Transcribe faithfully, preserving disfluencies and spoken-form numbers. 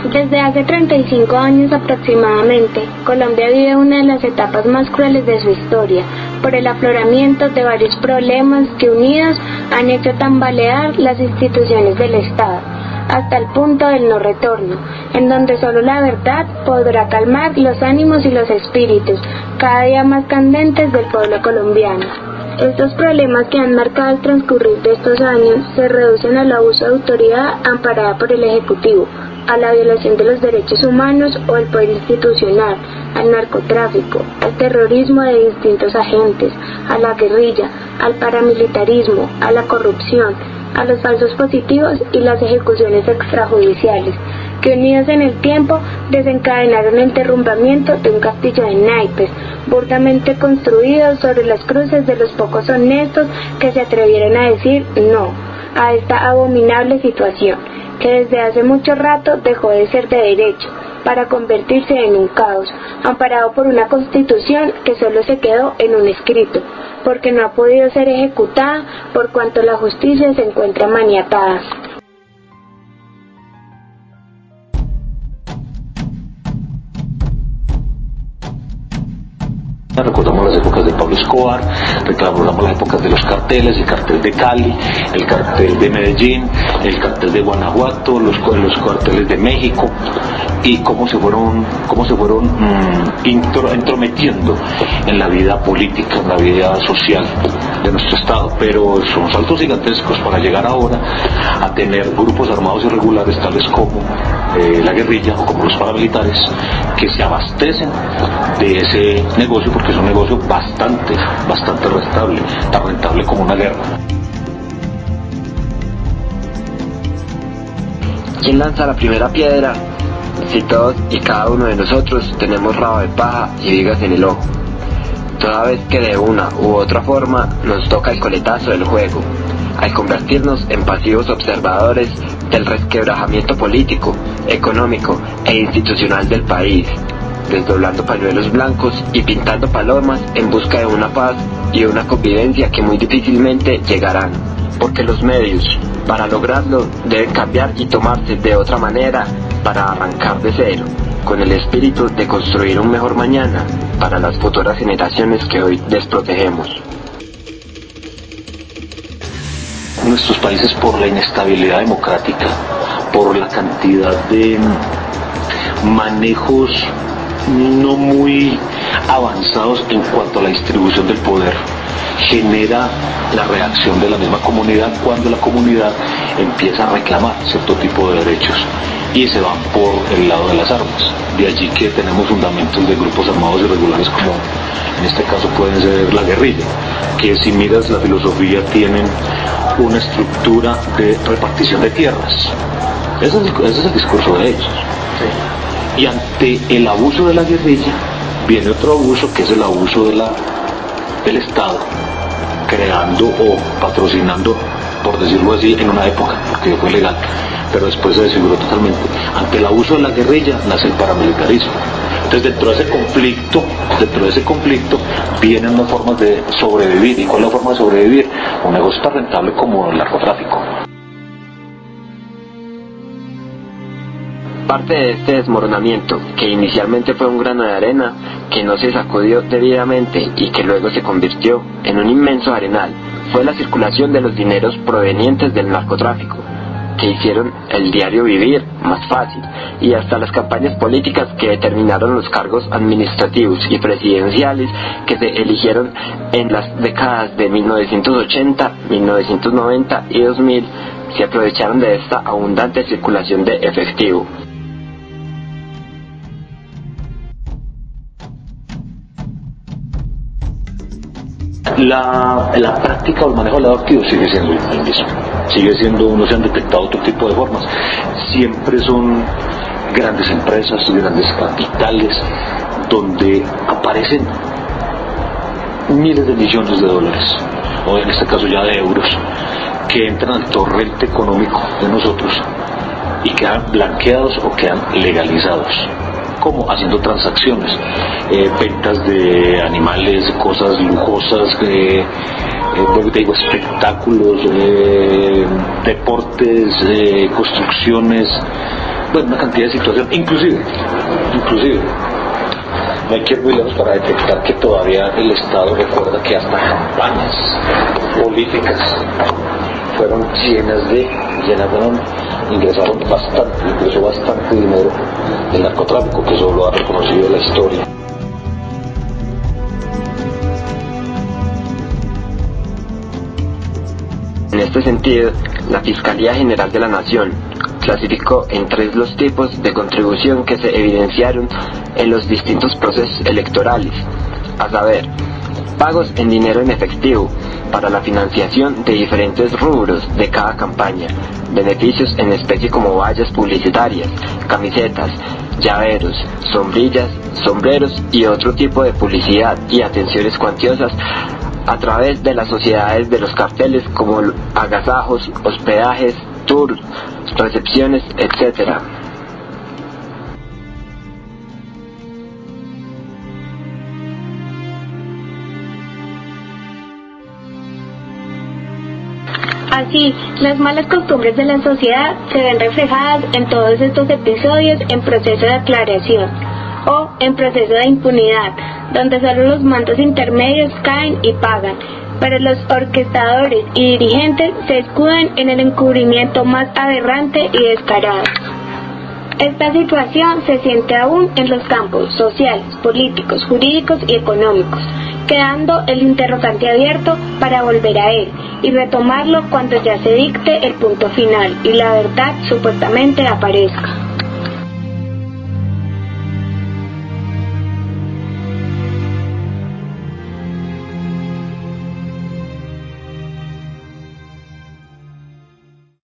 Desde hace treinta y cinco años aproximadamente, Colombia vive una de las etapas más crueles de su historia, por el afloramiento de varios problemas que unidos han hecho tambalear las instituciones del Estado, hasta el punto del no retorno, en donde solo la verdad podrá calmar los ánimos y los espíritus, cada día más candentes del pueblo colombiano. Estos problemas que han marcado el transcurrir de estos años se reducen al abuso de autoridad amparada por el Ejecutivo, a la violación de los derechos humanos o el poder institucional, al narcotráfico, al terrorismo de distintos agentes, a la guerrilla, al paramilitarismo, a la corrupción, a los falsos positivos y las ejecuciones extrajudiciales, que unidos en el tiempo desencadenaron el derrumbamiento de un castillo de naipes, burdamente construido sobre las cruces de los pocos honestos que se atrevieron a decir no a esta abominable situación, que desde hace mucho rato dejó de ser de derecho, para convertirse en un caos, amparado por una constitución que solo se quedó en un escrito, porque no ha podido ser ejecutada por cuanto la justicia se encuentra maniatada. Recordamos las épocas de Pablo Escobar, recordamos las épocas de los carteles, el cartel de Cali, el cartel de Medellín, el cartel de Guanajuato, los, los carteles de México, y cómo se fueron, cómo se fueron mmm, intro, entrometiendo en la vida política, en la vida social de nuestro estado. Pero son saltos gigantescos para llegar ahora a tener grupos armados irregulares tales como eh, la guerrilla o como los paramilitares, que se abastecen de ese negocio, porque es un negocio bastante, bastante rentable, tan rentable como una guerra. ¿Quién lanza la primera piedra? Si todos y cada uno de nosotros tenemos rabo de paja y vigas en el ojo. Toda vez que de una u otra forma nos toca el coletazo del juego, al convertirnos en pasivos observadores del resquebrajamiento político, económico e institucional del país, desdoblando pañuelos blancos y pintando palomas en busca de una paz y una convivencia que muy difícilmente llegarán, porque los medios para lograrlo deben cambiar y tomarse de otra manera para arrancar de cero, con el espíritu de construir un mejor mañana para las futuras generaciones que hoy desprotegemos. Nuestros países, por la inestabilidad democrática, por la cantidad de manejos no muy avanzados en cuanto a la distribución del poder, genera la reacción de la misma comunidad cuando la comunidad empieza a reclamar cierto tipo de derechos y se van por el lado de las armas. De allí que tenemos fundamentos de grupos armados irregulares como en este caso pueden ser la guerrilla, que si miras la filosofía tienen una estructura de repartición de tierras. Ese es el, ese es el discurso de ellos. Sí. Y ante el abuso de la guerrilla viene otro abuso, que es el abuso de la, del Estado, creando o patrocinando, por decirlo así, en una época, porque fue legal, pero después se desfiguró totalmente. Ante el abuso de la guerrilla nace el paramilitarismo. Entonces dentro de ese conflicto, dentro de ese conflicto vienen unas formas de sobrevivir. ¿Y cuál es la forma de sobrevivir? Un negocio tan rentable como el narcotráfico. Parte de este desmoronamiento, que inicialmente fue un grano de arena que no se sacudió debidamente y que luego se convirtió en un inmenso arenal, fue la circulación de los dineros provenientes del narcotráfico, que hicieron el diario vivir más fácil, y hasta las campañas políticas que determinaron los cargos administrativos y presidenciales que se eligieron en las décadas de mil novecientos ochenta, mil novecientos noventa y dos mil, se aprovecharon de esta abundante circulación de efectivo. La, la práctica o el manejo del lado activo sigue siendo el mismo, sigue siendo, no se han detectado otro tipo de formas, siempre son grandes empresas, grandes capitales, donde aparecen miles de millones de dólares, o en este caso ya de euros, que entran al torrente económico de nosotros y quedan blanqueados o quedan legalizados. Como haciendo transacciones, eh, ventas de animales, cosas lujosas, eh, eh, te digo, espectáculos, eh, deportes, eh, construcciones, bueno, una cantidad de situaciones, inclusive, inclusive, no hay que ir muy lejos para detectar que todavía el Estado recuerda que hasta campañas políticas fueron llenas de, llenas de, ingresaron bastante, ingresó bastante dinero del narcotráfico, que eso lo ha reconocido la historia. En este sentido, la Fiscalía General de la Nación clasificó en tres los tipos de contribución que se evidenciaron en los distintos procesos electorales, a saber, pagos en dinero en efectivo para la financiación de diferentes rubros de cada campaña, beneficios en especie como vallas publicitarias, camisetas, llaveros, sombrillas, sombreros y otro tipo de publicidad y atenciones cuantiosas a través de las sociedades de los carteles como agasajos, hospedajes, tours, recepciones, etcétera. Así, las malas costumbres de la sociedad se ven reflejadas en todos estos episodios en proceso de aclaración o en proceso de impunidad, donde solo los mandos intermedios caen y pagan, pero los orquestadores y dirigentes se escudan en el encubrimiento más aberrante y descarado. Esta situación se siente aún en los campos sociales, políticos, jurídicos y económicos, quedando el interrogante abierto para volver a él y retomarlo cuando ya se dicte el punto final y la verdad supuestamente aparezca.